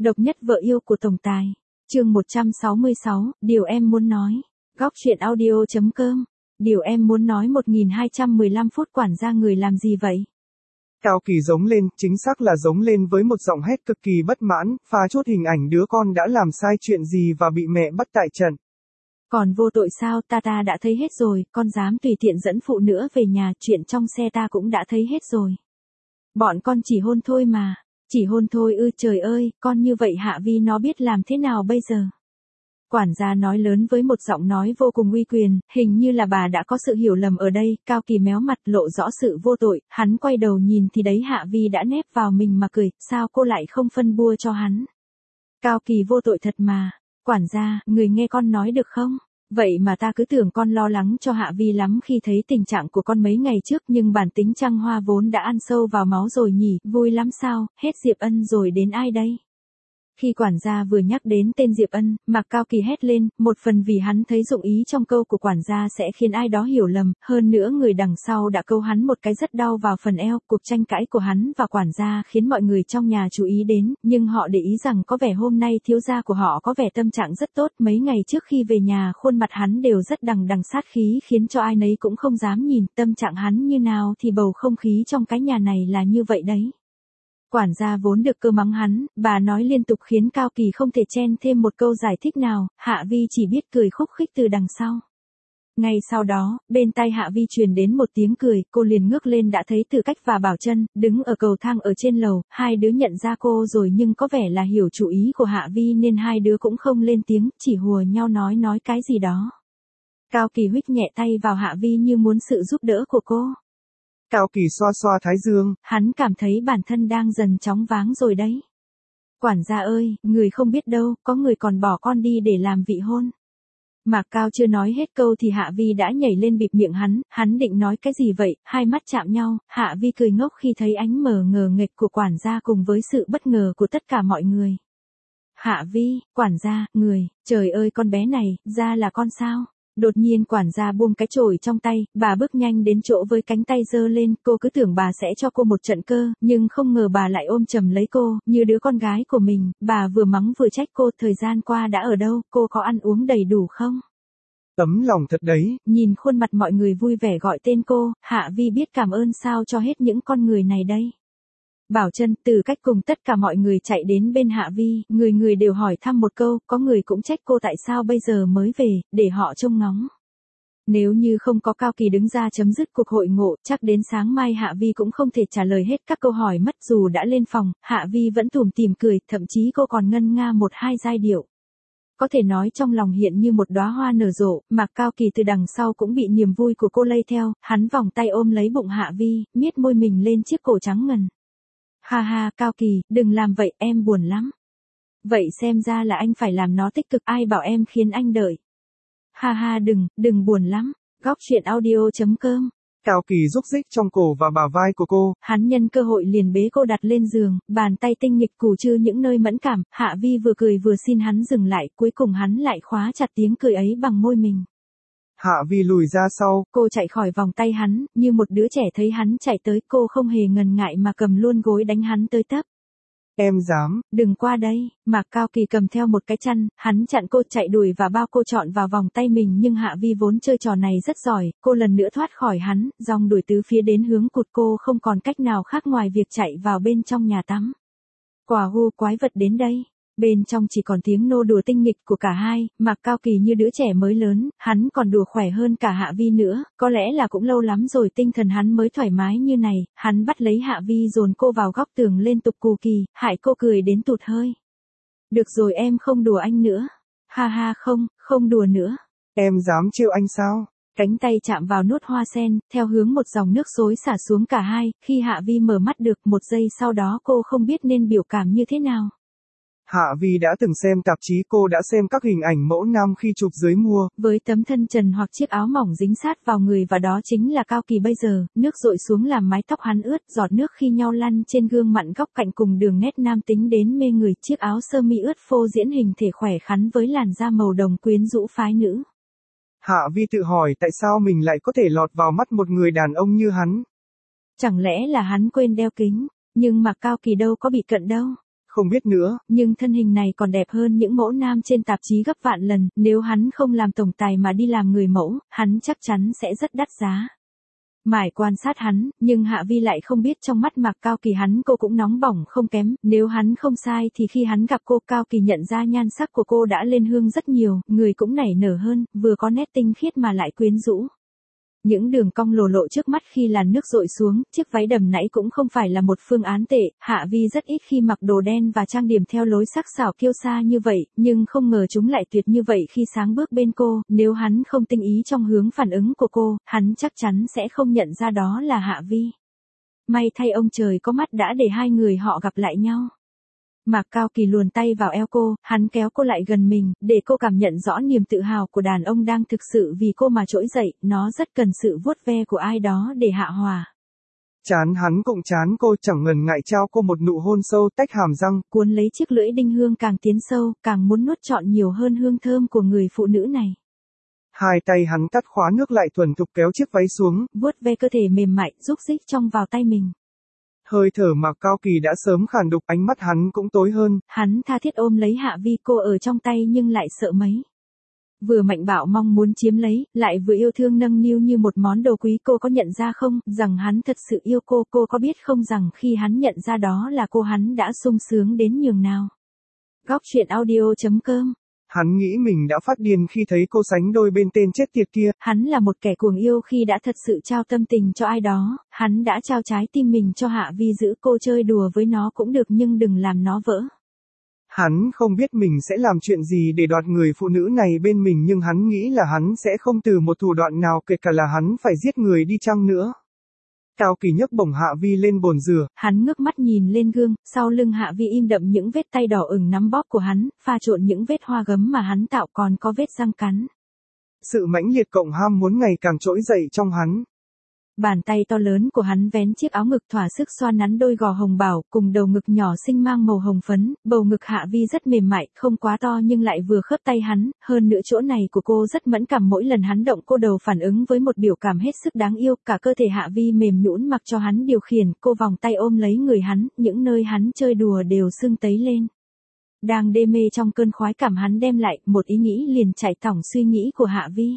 Độc nhất vợ yêu của tổng tài. Chương 166, điều em muốn nói. Góc truyện audio.com. Điều em muốn nói 1215 phút quản gia người làm gì vậy? Cao Kỳ giống lên, chính xác là giống lên với một giọng hét cực kỳ bất mãn, pha chút hình ảnh đứa con đã làm sai chuyện gì và bị mẹ bắt tại trận. Còn vô tội sao, ta đã thấy hết rồi, con dám tùy tiện dẫn phụ nữa về nhà, chuyện trong xe ta cũng đã thấy hết rồi. Bọn con chỉ hôn thôi mà. Chỉ hôn thôi ư, trời ơi, con như vậy Hạ Vi nó biết làm thế nào bây giờ? Quản gia nói lớn với một giọng nói vô cùng uy quyền, hình như là bà đã có sự hiểu lầm ở đây. Cao Kỳ méo mặt lộ rõ sự vô tội, hắn quay đầu nhìn thì đấy Hạ Vi đã nép vào mình mà cười, sao cô lại không phân bua cho hắn? Cao Kỳ vô tội thật mà. Quản gia, người nghe con nói được không? Vậy mà ta cứ tưởng con lo lắng cho Hạ Vi lắm khi thấy tình trạng của con mấy ngày trước, nhưng bản tính trăng hoa vốn đã ăn sâu vào máu rồi nhỉ, vui lắm sao, hết Diệp Ân rồi đến ai đây? Khi quản gia vừa nhắc đến tên Diệp Ân, Mạc Cao Kỳ hét lên, một phần vì hắn thấy dụng ý trong câu của quản gia sẽ khiến ai đó hiểu lầm, hơn nữa người đằng sau đã câu hắn một cái rất đau vào phần eo. Cuộc tranh cãi của hắn và quản gia khiến mọi người trong nhà chú ý đến, nhưng họ để ý rằng có vẻ hôm nay thiếu gia của họ có vẻ tâm trạng rất tốt. Mấy ngày trước khi về nhà khuôn mặt hắn đều rất đằng đằng sát khí, khiến cho ai nấy cũng không dám nhìn. Tâm trạng hắn như nào thì bầu không khí trong cái nhà này là như vậy đấy. Quản gia vốn được cơ mắng hắn, bà nói liên tục khiến Cao Kỳ không thể chen thêm một câu giải thích nào. Hạ Vi chỉ biết cười khúc khích từ đằng sau. Ngay sau đó, bên tai Hạ Vi truyền đến một tiếng cười, cô liền ngước lên đã thấy Từ Cách và Bảo Trân đứng ở cầu thang ở trên lầu. Hai đứa nhận ra cô rồi nhưng có vẻ là hiểu chủ ý của Hạ Vi nên hai đứa cũng không lên tiếng, chỉ hùa nhau nói cái gì đó. Cao Kỳ huých nhẹ tay vào Hạ Vi như muốn sự giúp đỡ của cô. Cao Kỳ xoa xoa thái dương. Hắn cảm thấy bản thân đang dần chóng váng rồi đấy. Quản gia ơi, người không biết đâu, có người còn bỏ con đi để làm vị hôn. Mạc Cao chưa nói hết câu thì Hạ Vi đã nhảy lên bịt miệng hắn định nói cái gì vậy, hai mắt chạm nhau, Hạ Vi cười ngốc khi thấy ánh mờ ngờ nghệch của quản gia cùng với sự bất ngờ của tất cả mọi người. Hạ Vi, quản gia, người, trời ơi con bé này, ra là con sao? Đột nhiên quản gia buông cái chổi trong tay, bà bước nhanh đến chỗ với cánh tay giơ lên, cô cứ tưởng bà sẽ cho cô một trận cơ, nhưng không ngờ bà lại ôm chầm lấy cô, như đứa con gái của mình. Bà vừa mắng vừa trách cô, thời gian qua đã ở đâu, cô có ăn uống đầy đủ không? Tấm lòng thật đấy. Nhìn khuôn mặt mọi người vui vẻ gọi tên cô, Hạ Vi biết cảm ơn sao cho hết những con người này đây. Bảo Trân, Từ Cách cùng tất cả mọi người chạy đến bên Hạ Vi, người đều hỏi thăm một câu, có người cũng trách cô tại sao bây giờ mới về, để họ trông ngóng. Nếu như không có Cao Kỳ đứng ra chấm dứt cuộc hội ngộ, chắc đến sáng mai Hạ Vi cũng không thể trả lời hết các câu hỏi mất. Dù đã lên phòng, Hạ Vi vẫn tủm tỉm cười, thậm chí cô còn ngân nga một hai giai điệu. Có thể nói trong lòng hiện như một đóa hoa nở rộ, Mạc Cao Kỳ từ đằng sau cũng bị niềm vui của cô lây theo, hắn vòng tay ôm lấy bụng Hạ Vi, miết môi mình lên chiếc cổ trắng ngần. Ha ha, Cao Kỳ, đừng làm vậy, em buồn lắm. Vậy xem ra là anh phải làm nó tích cực, ai bảo em khiến anh đợi. Ha ha, đừng buồn lắm. Góc truyện audio.com. Cao Kỳ rúc rích trong cổ và bả vai của cô. Hắn nhân cơ hội liền bế cô đặt lên giường, bàn tay tinh nghịch cù trừ những nơi mẫn cảm. Hạ Vi vừa cười vừa xin hắn dừng lại, cuối cùng hắn lại khóa chặt tiếng cười ấy bằng môi mình. Hạ Vi lùi ra sau. Cô chạy khỏi vòng tay hắn, như một đứa trẻ thấy hắn chạy tới, cô không hề ngần ngại mà cầm luôn gối đánh hắn tới tấp. Em dám. Đừng qua đây. Mạc Cao Kỳ cầm theo một cái chăn, hắn chặn cô chạy đuổi và bao cô trọn vào vòng tay mình, nhưng Hạ Vi vốn chơi trò này rất giỏi, cô lần nữa thoát khỏi hắn, dòng đuổi tứ phía đến hướng cụt. Cô không còn cách nào khác ngoài việc chạy vào bên trong nhà tắm. Quả hu, quái vật đến đây. Bên trong chỉ còn tiếng nô đùa tinh nghịch của cả hai. Mạc Cao Kỳ như đứa trẻ mới lớn, hắn còn đùa khỏe hơn cả Hạ Vi nữa, có lẽ là cũng lâu lắm rồi tinh thần hắn mới thoải mái như này. Hắn bắt lấy Hạ Vi dồn cô vào góc tường liên tục cù kỳ, hại cô cười đến tụt hơi. Được rồi, em không đùa anh nữa. Ha ha, không đùa nữa. Em dám trêu anh sao? Cánh tay chạm vào nốt hoa sen, theo hướng một dòng nước xối xả xuống cả hai. Khi Hạ Vi mở mắt được, một giây sau đó cô không biết nên biểu cảm như thế nào. Hạ Vi đã từng xem tạp chí, cô đã xem các hình ảnh mẫu nam khi chụp dưới mùa. Với tấm thân trần hoặc chiếc áo mỏng dính sát vào người, và đó chính là Cao Kỳ bây giờ. Nước dội xuống làm mái tóc hắn ướt, giọt nước khi nhau lăn trên gương mặn góc cạnh cùng đường nét nam tính đến mê người. Chiếc áo sơ mi ướt phô diễn hình thể khỏe khoắn với làn da màu đồng quyến rũ phái nữ. Hạ Vi tự hỏi tại sao mình lại có thể lọt vào mắt một người đàn ông như hắn. Chẳng lẽ là hắn quên đeo kính, nhưng mà Cao Kỳ đâu có bị cận đâu. Không biết nữa. Nhưng thân hình này còn đẹp hơn những mẫu nam trên tạp chí gấp vạn lần, nếu hắn không làm tổng tài mà đi làm người mẫu, hắn chắc chắn sẽ rất đắt giá. Mải quan sát hắn, nhưng Hạ Vi lại không biết trong mắt Mạc Cao Kỳ hắn cô cũng nóng bỏng không kém, nếu hắn không sai thì khi hắn gặp cô Cao Kỳ nhận ra nhan sắc của cô đã lên hương rất nhiều, người cũng nảy nở hơn, vừa có nét tinh khiết mà lại quyến rũ. Những đường cong lồ lộ trước mắt khi làn nước dội xuống, chiếc váy đầm nãy cũng không phải là một phương án tệ, Hạ Vi rất ít khi mặc đồ đen và trang điểm theo lối sắc sảo kiêu sa như vậy, nhưng không ngờ chúng lại tuyệt như vậy khi sáng bước bên cô, nếu hắn không tinh ý trong hướng phản ứng của cô, hắn chắc chắn sẽ không nhận ra đó là Hạ Vi. May thay ông trời có mắt đã để hai người họ gặp lại nhau. Mạc Cao Kỳ luồn tay vào eo cô, hắn kéo cô lại gần mình, để cô cảm nhận rõ niềm tự hào của đàn ông đang thực sự vì cô mà trỗi dậy, nó rất cần sự vuốt ve của ai đó để hạ hòa. Chán hắn cũng chán cô, chẳng ngần ngại trao cô một nụ hôn sâu tách hàm răng, cuốn lấy chiếc lưỡi đinh hương càng tiến sâu, càng muốn nuốt trọn nhiều hơn hương thơm của người phụ nữ này. Hai tay hắn tắt khóa nước lại thuần thục kéo chiếc váy xuống, vuốt ve cơ thể mềm mại, rúc rích trong vào tay mình. Hơi thở Mạc Cao Kỳ đã sớm khàn đục, ánh mắt hắn cũng tối hơn. Hắn tha thiết ôm lấy Hạ Vi, cô ở trong tay nhưng lại sợ mấy. Vừa mạnh bạo mong muốn chiếm lấy, lại vừa yêu thương nâng niu như một món đồ quý. Cô có nhận ra không, rằng hắn thật sự yêu cô có biết không rằng khi hắn nhận ra đó là cô hắn đã sung sướng đến nhường nào. Góc truyện audio.com. Hắn nghĩ mình đã phát điên khi thấy cô sánh đôi bên tên chết tiệt kia. Hắn là một kẻ cuồng yêu khi đã thật sự trao tâm tình cho ai đó, hắn đã trao trái tim mình cho Hạ Vi, giữ cô chơi đùa với nó cũng được nhưng đừng làm nó vỡ. Hắn không biết mình sẽ làm chuyện gì để đoạt người phụ nữ này bên mình, nhưng hắn nghĩ là hắn sẽ không từ một thủ đoạn nào, kể cả là hắn phải giết người đi chăng nữa. Cao Kỳ nhấc bổng Hạ Vi lên bồn rửa. Hắn ngước mắt nhìn lên gương, sau lưng Hạ Vi im đậm những vết tay đỏ ửng nắm bóp của hắn, pha trộn những vết hoa gấm mà hắn tạo, còn có vết răng cắn. Sự mãnh liệt cộng ham muốn ngày càng trỗi dậy trong hắn. Bàn tay to lớn của hắn vén chiếc áo ngực thỏa sức xoa nắn đôi gò hồng bảo, cùng đầu ngực nhỏ xinh mang màu hồng phấn, bầu ngực Hạ Vi rất mềm mại, không quá to nhưng lại vừa khớp tay hắn, hơn nữa chỗ này của cô rất mẫn cảm, mỗi lần hắn động cô đầu phản ứng với một biểu cảm hết sức đáng yêu, cả cơ thể Hạ Vi mềm nhũn mặc cho hắn điều khiển, cô vòng tay ôm lấy người hắn, những nơi hắn chơi đùa đều sưng tấy lên. Đang đê mê trong cơn khoái cảm, hắn đem lại, một ý nghĩ liền chạy thỏng suy nghĩ của Hạ Vi.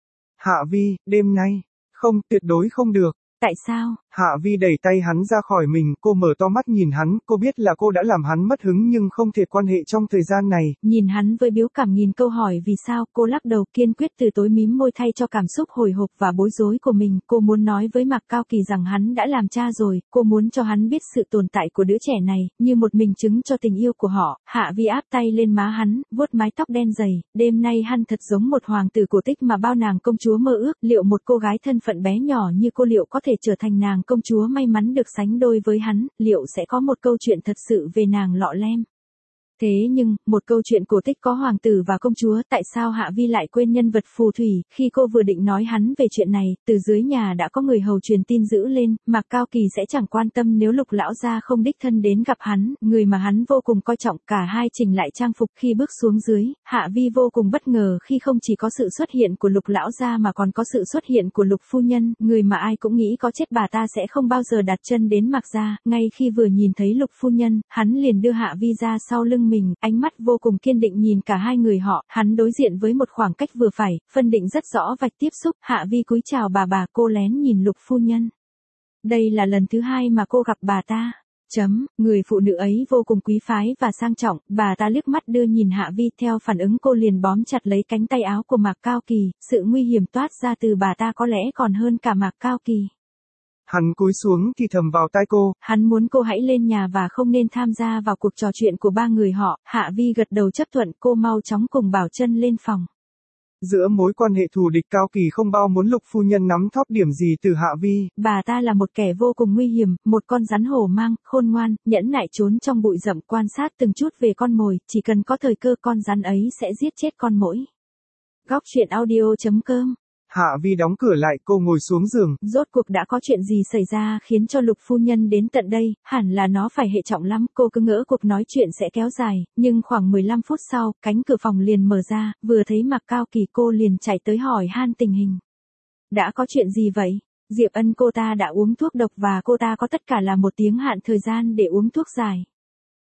Hạ Vi, đêm nay. Không, tuyệt đối không được. Tại sao? Hạ Vi đẩy tay hắn ra khỏi mình, cô mở to mắt nhìn hắn, cô biết là cô đã làm hắn mất hứng nhưng không thể quan hệ trong thời gian này. Nhìn hắn với biểu cảm nghìn câu hỏi vì sao, cô lắc đầu kiên quyết từ tối, mím môi thay cho cảm xúc hồi hộp và bối rối của mình. Cô muốn nói với Mạc Cao Kỳ rằng hắn đã làm cha rồi, cô muốn cho hắn biết sự tồn tại của đứa trẻ này, như một minh chứng cho tình yêu của họ. Hạ Vi áp tay lên má hắn, vuốt mái tóc đen dày, đêm nay hắn thật giống một hoàng tử cổ tích mà bao nàng công chúa mơ ước, liệu một cô gái thân phận bé nhỏ như cô liệu có thể trở thành nàng công chúa may mắn được sánh đôi với hắn, liệu sẽ có một câu chuyện thật sự về nàng lọ lem. Thế nhưng, một câu chuyện cổ tích có hoàng tử và công chúa, tại sao Hạ Vi lại quên nhân vật phù thủy? Khi cô vừa định nói hắn về chuyện này, từ dưới nhà đã có người hầu truyền tin giữ lên, Mạc Cao Kỳ sẽ chẳng quan tâm nếu Lục lão gia không đích thân đến gặp hắn, người mà hắn vô cùng coi trọng. Cả hai chỉnh lại trang phục khi bước xuống dưới, Hạ Vi vô cùng bất ngờ khi không chỉ có sự xuất hiện của Lục lão gia mà còn có sự xuất hiện của Lục phu nhân, người mà ai cũng nghĩ có chết bà ta sẽ không bao giờ đặt chân đến Mạc gia. Ngay khi vừa nhìn thấy Lục phu nhân, hắn liền đưa Hạ Vi ra sau lưng mình, ánh mắt vô cùng kiên định nhìn cả hai người họ, hắn đối diện với một khoảng cách vừa phải, phân định rất rõ vạch tiếp xúc. Hạ Vi cúi chào bà, cô lén nhìn Lục phu nhân. Đây là lần thứ hai mà cô gặp bà ta. Người phụ nữ ấy vô cùng quý phái và sang trọng, bà ta liếc mắt đưa nhìn Hạ Vi, theo phản ứng cô liền bóm chặt lấy cánh tay áo của Mạc Cao Kỳ, sự nguy hiểm toát ra từ bà ta có lẽ còn hơn cả Mạc Cao Kỳ. Hắn cúi xuống thì thầm vào tai cô. Hắn muốn cô hãy lên nhà và không nên tham gia vào cuộc trò chuyện của ba người họ. Hạ Vi gật đầu chấp thuận, cô mau chóng cùng Bảo Trân lên phòng. Giữa mối quan hệ thù địch, Cao Kỳ không bao muốn Lục phu nhân nắm thóp điểm gì từ Hạ Vi. Bà ta là một kẻ vô cùng nguy hiểm, một con rắn hổ mang, khôn ngoan, nhẫn nại trốn trong bụi rậm quan sát từng chút về con mồi, chỉ cần có thời cơ con rắn ấy sẽ giết chết con mỗi. Góc truyện audio.com. Hạ Vi đóng cửa lại, cô ngồi xuống giường. Rốt cuộc đã có chuyện gì xảy ra khiến cho Lục phu nhân đến tận đây, hẳn là nó phải hệ trọng lắm, cô cứ ngỡ cuộc nói chuyện sẽ kéo dài, nhưng khoảng 15 phút sau, cánh cửa phòng liền mở ra, vừa thấy Mạc Cao Kỳ cô liền chạy tới hỏi han tình hình. Đã có chuyện gì vậy? Diệp Ân cô ta đã uống thuốc độc và cô ta có tất cả là 1 tiếng hạn thời gian để uống thuốc giải.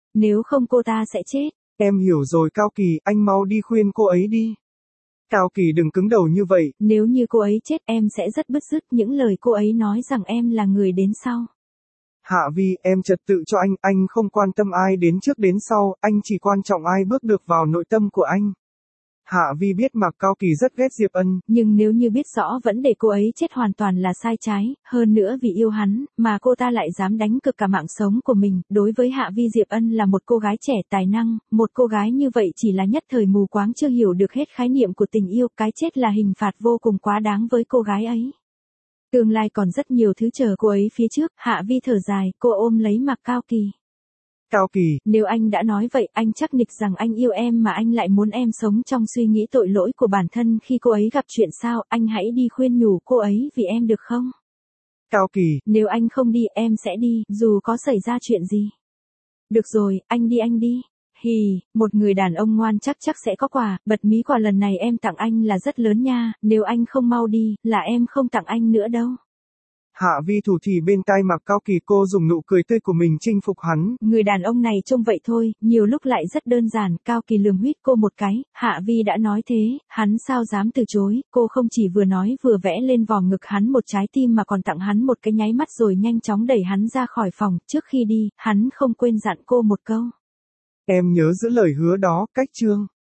Nếu không cô ta sẽ chết. Em hiểu rồi Cao Kỳ, anh mau đi khuyên cô ấy đi. Cao Kỳ đừng cứng đầu như vậy. Nếu như cô ấy chết em sẽ rất bứt rứt những lời cô ấy nói rằng em là người đến sau. Hạ Vi, em trật tự cho anh không quan tâm ai đến trước đến sau, anh chỉ quan trọng ai bước được vào nội tâm của anh. Hạ Vi biết Mạc Cao Kỳ rất ghét Diệp Ân. Nhưng nếu như biết rõ vẫn để cô ấy chết hoàn toàn là sai trái, hơn nữa vì yêu hắn, mà cô ta lại dám đánh cược cả mạng sống của mình, đối với Hạ Vi Diệp Ân là một cô gái trẻ tài năng, một cô gái như vậy chỉ là nhất thời mù quáng chưa hiểu được hết khái niệm của tình yêu, cái chết là hình phạt vô cùng quá đáng với cô gái ấy. Tương lai còn rất nhiều thứ chờ cô ấy phía trước, Hạ Vi thở dài, cô ôm lấy Mạc Cao Kỳ. Cao Kỳ, nếu anh đã nói vậy, anh chắc nịch rằng anh yêu em mà anh lại muốn em sống trong suy nghĩ tội lỗi của bản thân khi cô ấy gặp chuyện sao, anh hãy đi khuyên nhủ cô ấy vì em được không? Cao Kỳ, nếu anh không đi, em sẽ đi, dù có xảy ra chuyện gì. Được rồi, anh đi. Hì, một người đàn ông ngoan chắc sẽ có quà, bật mí quà lần này em tặng anh là rất lớn nha, nếu anh không mau đi, là em không tặng anh nữa đâu. Hạ Vi thủ thì bên tai Mạc Cao Kỳ, cô dùng nụ cười tươi của mình chinh phục hắn. Người đàn ông này trông vậy thôi, nhiều lúc lại rất đơn giản, Cao Kỳ lườm huýt cô một cái, Hạ Vi đã nói thế, hắn sao dám từ chối, cô không chỉ vừa nói vừa vẽ lên vòng ngực hắn một trái tim mà còn tặng hắn một cái nháy mắt rồi nhanh chóng đẩy hắn ra khỏi phòng, trước khi đi, hắn không quên dặn cô một câu. Em nhớ giữ lời hứa đó, cách chương.